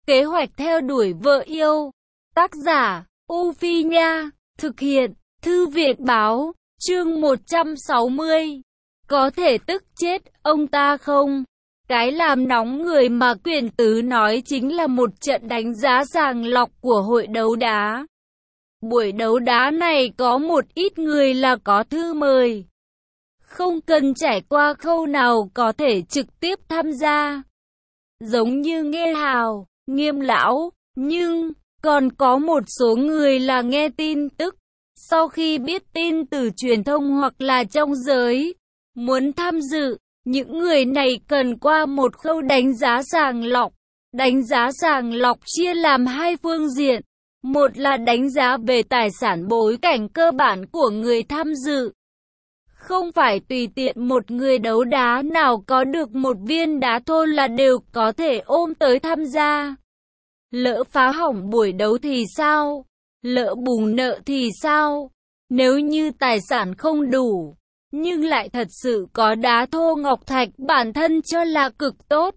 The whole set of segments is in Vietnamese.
Kế hoạch theo đuổi vợ yêu. Tác giả, U Phi Nha. Thực hiện, Thư viện Báo. Chương 160. Có thể tức chết ông ta không? Cái làm nóng người mà Quyền Tứ nói chính là một trận đánh giá sàng lọc của hội đấu đá. Buổi đấu đá này có một ít người là có thư mời. Không cần trải qua khâu nào có thể trực tiếp tham gia. Giống như Nghe Hào, Nghiêm Lão, nhưng còn có một số người là nghe tin tức. Sau khi biết tin từ truyền thông hoặc là trong giới, muốn tham dự, những người này cần qua một khâu đánh giá sàng lọc. Đánh giá sàng lọc chia làm hai phương diện. Một là đánh giá về tài sản bối cảnh cơ bản của người tham dự. Không phải tùy tiện một người đấu đá nào có được một viên đá thô là đều có thể ôm tới tham gia. Lỡ phá hỏng buổi đấu thì sao? Lỡ bù nợ thì sao? Nếu như tài sản không đủ, nhưng lại thật sự có đá thô ngọc thạch bản thân cho là cực tốt,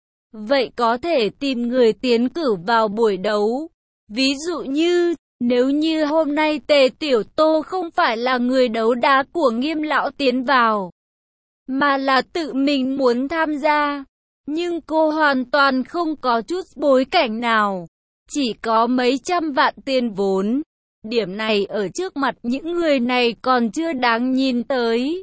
vậy có thể tìm người tiến cử vào buổi đấu. Ví dụ như, nếu như hôm nay Tề Tiểu Tô không phải là người đấu đá của Nghiêm Lão tiến vào, mà là tự mình muốn tham gia, nhưng cô hoàn toàn không có chút bối cảnh nào, chỉ có mấy trăm vạn tiền vốn. Điểm này ở trước mặt những người này còn chưa đáng nhìn tới.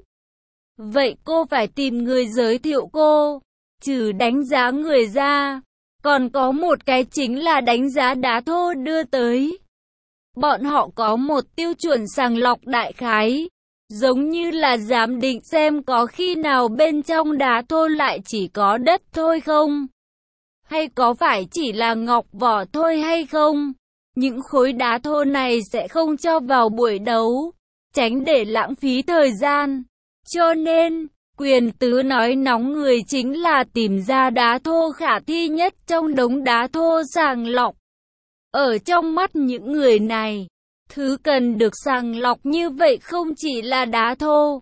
Vậy cô phải tìm người giới thiệu cô. Trừ đánh giá người ra, còn có một cái chính là đánh giá đá thô đưa tới. Bọn họ có một tiêu chuẩn sàng lọc đại khái, giống như là giám định xem có khi nào bên trong đá thô lại chỉ có đất thôi không? Hay có phải chỉ là ngọc vỏ thôi hay không? Những khối đá thô này sẽ không cho vào buổi đấu, tránh để lãng phí thời gian. Cho nên, Quyền Tứ nói nóng người chính là tìm ra đá thô khả thi nhất trong đống đá thô sàng lọc. Ở trong mắt những người này, thứ cần được sàng lọc như vậy không chỉ là đá thô,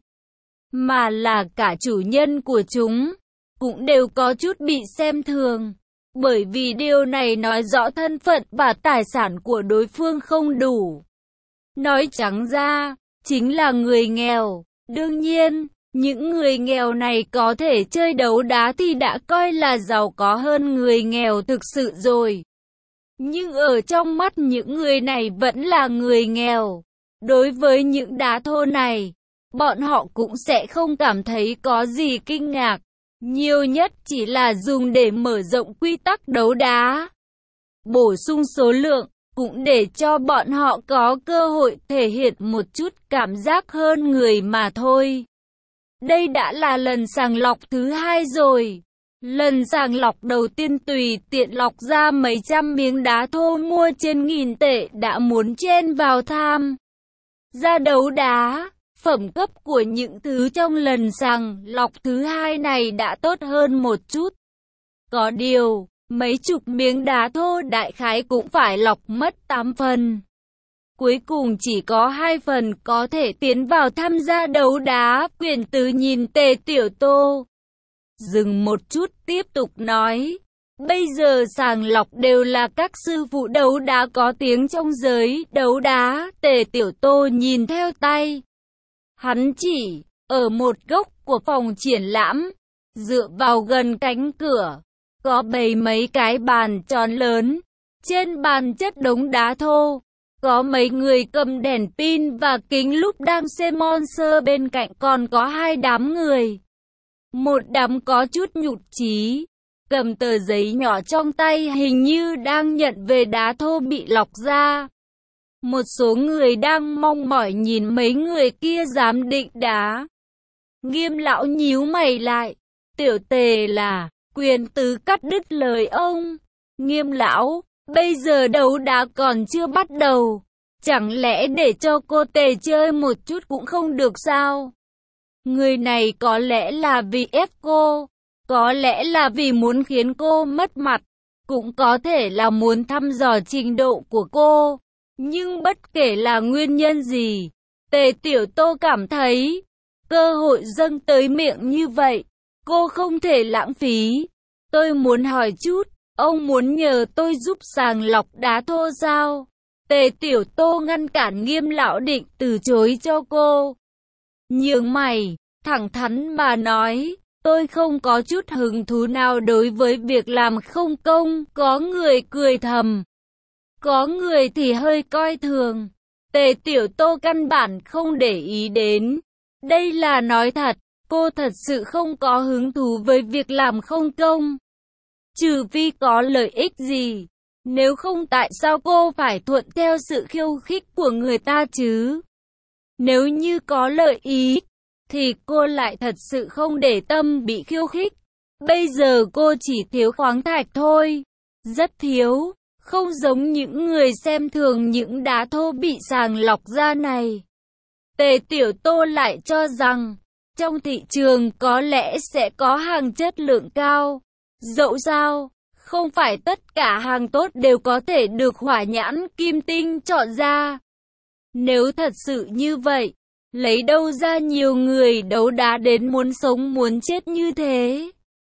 mà là cả chủ nhân của chúng, cũng đều có chút bị xem thường. Bởi vì điều này nói rõ thân phận và tài sản của đối phương không đủ. Nói trắng ra, chính là người nghèo. Đương nhiên, những người nghèo này có thể chơi đấu đá thì đã coi là giàu có hơn người nghèo thực sự rồi. Nhưng ở trong mắt những người này vẫn là người nghèo. Đối với những đá thô này, bọn họ cũng sẽ không cảm thấy có gì kinh ngạc. Nhiều nhất chỉ là dùng để mở rộng quy tắc đấu đá, bổ sung số lượng, cũng để cho bọn họ có cơ hội thể hiện một chút cảm giác hơn người mà thôi. Đây đã là lần sàng lọc thứ hai rồi. Lần sàng lọc đầu tiên tùy tiện lọc ra mấy trăm miếng đá thô mua trên 1000 tệ đã muốn chen vào tham gia đấu đá. Phẩm cấp của những thứ trong lần sàng lọc thứ hai này đã tốt hơn một chút. Có điều, mấy chục miếng đá thô đại khái cũng phải lọc mất 8 phần. Cuối cùng chỉ có 2 phần có thể tiến vào tham gia đấu đá. Quyền Tứ nhìn Tề Tiểu Tô, dừng một chút tiếp tục nói. Bây giờ sàng lọc đều là các sư phụ đấu đá có tiếng trong giới đấu đá. Tề Tiểu Tô nhìn theo tay. Hắn chỉ ở một góc của phòng triển lãm, dựa vào gần cánh cửa, có bày mấy cái bàn tròn lớn, trên bàn chất đống đá thô, có mấy người cầm đèn pin và kính lúp đang xem monster, bên cạnh còn có 2 đám người. Một đám có chút nhụt chí, cầm tờ giấy nhỏ trong tay hình như đang nhận về đá thô bị lọc ra. Một số người đang mong mỏi nhìn mấy người kia giám định đá. Nghiêm Lão nhíu mày lại. Tiểu Tề là, Quyền Tứ cắt đứt lời ông. Nghiêm Lão, bây giờ đấu đá còn chưa bắt đầu. Chẳng lẽ để cho cô Tề chơi một chút cũng không được sao? Người này có lẽ là vì ép cô, có lẽ là vì muốn khiến cô mất mặt, cũng có thể là muốn thăm dò trình độ của cô. Nhưng bất kể là nguyên nhân gì, Tề Tiểu Tô cảm thấy, cơ hội dâng tới miệng như vậy, cô không thể lãng phí. Tôi muốn hỏi chút, Ông muốn nhờ tôi giúp sàng lọc đá thô sao? Tề Tiểu Tô ngăn cản Nghiêm lão định từ chối cho cô. Nhướng mày, thẳng thắn mà nói, tôi không có chút hứng thú nào đối với việc làm không công. Có người cười thầm, có người thì hơi coi thường. Tề Tiểu Tô căn bản không để ý đến. Đây là nói thật, cô thật sự không có hứng thú với việc làm không công. Trừ phi có lợi ích gì. Nếu không tại sao cô phải thuận theo sự khiêu khích của người ta chứ? Nếu như có lợi ích, thì cô lại thật sự không để tâm bị khiêu khích. Bây giờ cô chỉ thiếu khoáng thạch thôi. Rất thiếu, không giống những người xem thường những đá thô bị sàng lọc ra này. Tề Tiểu Tô lại cho rằng, trong thị trường có lẽ sẽ có hàng chất lượng cao. Dẫu sao, không phải tất cả hàng tốt đều có thể được hỏa nhãn kim tinh chọn ra. Nếu thật sự như vậy, lấy đâu ra nhiều người đấu đá đến muốn sống muốn chết như thế?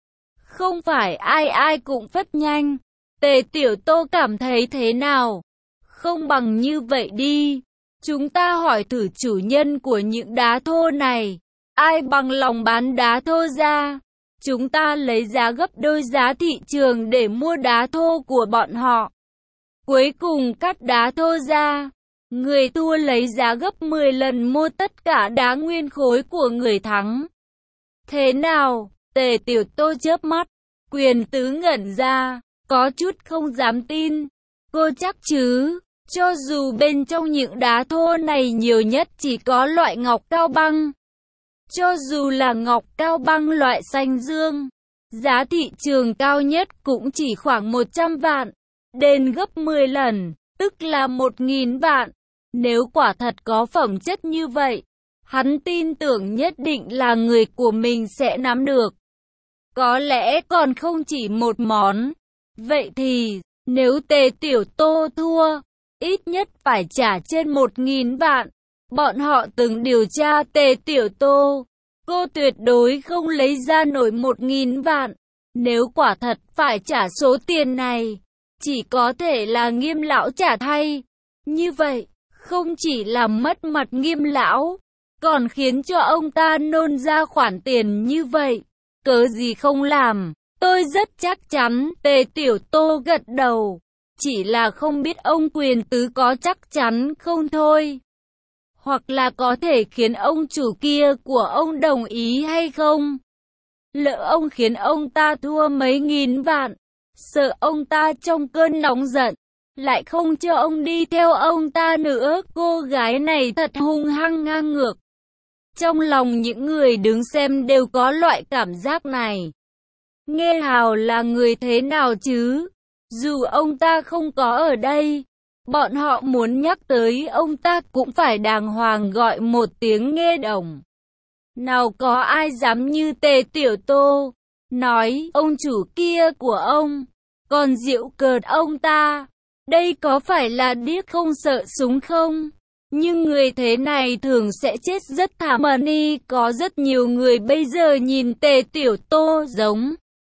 Không phải ai ai cũng phất nhanh. Tề Tiểu Tô cảm thấy thế nào? Không bằng như vậy đi. Chúng ta hỏi thử chủ nhân của những đá thô này. Ai bằng lòng bán đá thô ra? Chúng ta lấy giá gấp đôi giá thị trường để mua đá thô của bọn họ. Cuối cùng cắt đá thô ra. Người thua lấy giá gấp 10 lần mua tất cả đá nguyên khối của người thắng. Thế nào? Tề Tiểu Tô chớp mắt. Quyền Tứ ngẩn ra, có chút không dám tin. Cô chắc chứ? Cho dù bên trong những đá thô này nhiều nhất chỉ có loại ngọc cao băng. Cho dù là ngọc cao băng loại xanh dương, giá thị trường cao nhất cũng chỉ khoảng 100 vạn, đến gấp 10 lần, tức là 1.000 vạn. Nếu quả thật có phẩm chất như vậy, hắn tin tưởng nhất định là người của mình sẽ nắm được. Có lẽ còn không chỉ một món. Vậy thì, nếu Tề Tiểu Tô thua, ít nhất phải trả trên 1.000 vạn. Bọn họ từng điều tra Tề Tiểu Tô. Cô tuyệt đối không lấy ra nổi 1.000 vạn. Nếu quả thật phải trả số tiền này, chỉ có thể là Nghiêm lão trả thay. Như vậy, không chỉ làm mất mặt Nghiêm lão, còn khiến cho ông ta nôn ra khoản tiền như vậy. Cớ gì không làm? Tôi rất chắc chắn. Tề Tiểu Tô gật đầu. Chỉ là không biết ông Quyền Tứ có chắc chắn không thôi. Hoặc là có thể khiến ông chủ kia của ông đồng ý hay không? Lỡ ông khiến ông ta thua mấy nghìn vạn, sợ ông ta trong cơn nóng giận, lại không cho ông đi theo ông ta nữa. Cô gái này thật hung hăng ngang ngược. Trong lòng những người đứng xem đều có loại cảm giác này. Nghe Hào là người thế nào chứ? Dù ông ta không có ở đây, bọn họ muốn nhắc tới ông ta cũng phải đàng hoàng gọi một tiếng Nghe Đồng. Nào có ai dám như Tề Tiểu Tô, nói ông chủ kia của ông, còn giễu cợt ông ta. Đây có phải là điếc không sợ súng không? Nhưng người thế này thường sẽ chết rất thảm. Có rất nhiều người bây giờ nhìn Tề Tiểu Tô giống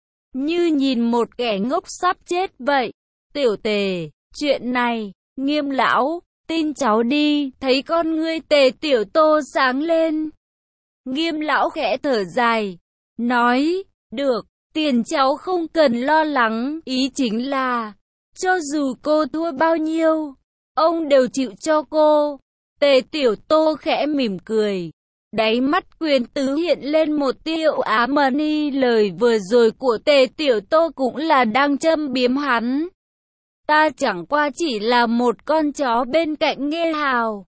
như nhìn một kẻ ngốc sắp chết vậy. Tiểu Tề, chuyện này, Nghiêm lão, tin cháu đi. Thấy con ngươi Tề Tiểu Tô sáng lên. Nghiêm lão khẽ thở dài, nói, được, tiền cháu không cần lo lắng. Ý chính là, cho dù cô thua bao nhiêu, ông đều chịu cho cô. Tề Tiểu Tô khẽ mỉm cười. Đáy mắt Quyền Tứ hiện lên một tia ám. Lời vừa rồi của Tề Tiểu Tô cũng là đang châm biếm hắn. Ta chẳng qua chỉ là một con chó bên cạnh Nghe Hào.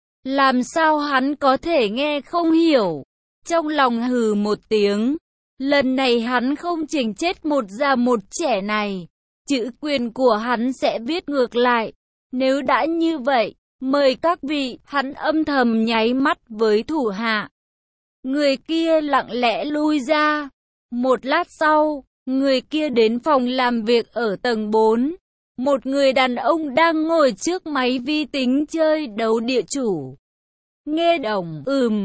Làm sao hắn có thể nghe không hiểu? Trong lòng hừ một tiếng. Lần này hắn không chỉnh chết một già một trẻ này. Chữ quyền của hắn sẽ viết ngược lại. Nếu đã như vậy, mời các vị. Hắn âm thầm nháy mắt với thủ hạ. Người kia lặng lẽ lui ra. Một lát sau, người kia đến phòng làm việc ở tầng 4. Một người đàn ông đang ngồi trước máy vi tính chơi đấu địa chủ. Nghe Đồng,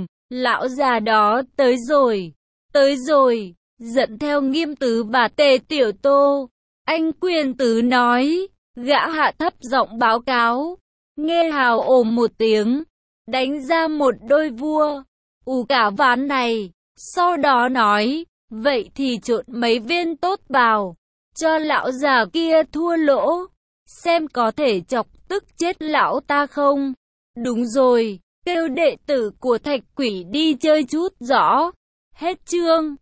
lão già đó tới rồi, dẫn theo Nghiêm Tứ và Tề Tiểu Tô. Anh Quyền Tứ nói, gã hạ thấp giọng báo cáo. Nghe Hào ồm một tiếng, đánh ra một đôi vua, cả ván này. Sau đó nói, vậy thì trộn mấy viên tốt vào, cho lão già kia thua lỗ, xem có thể chọc tức chết lão ta không. Đúng rồi, kêu đệ tử của Thạch Quỷ đi chơi chút rõ. Hết chương.